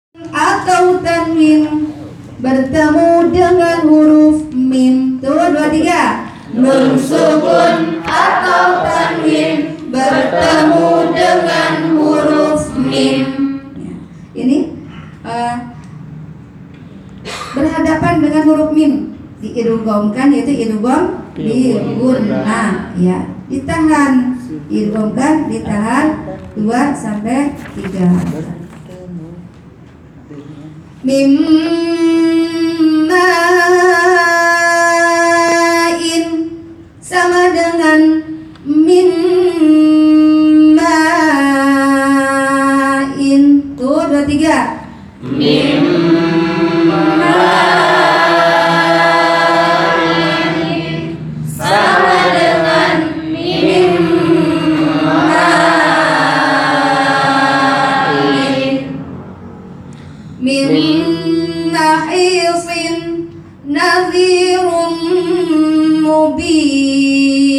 atau tanwin bertemu dengan huruf mim. Tuh, 2, 3. Nun sukun atau tanwin bertemu dengan huruf mim. Ini berhadapan dengan huruf mim, diidghamkan, yaitu idgham di gunnah, ya. Ditahan, idghamkan, ditahan 2 sampai 3. Mim ma'in sama dengan min ma'in. Tuh, 2, 3. Mim ma'in sama dengan min ma'in. Min mahisin nadhirun mubin.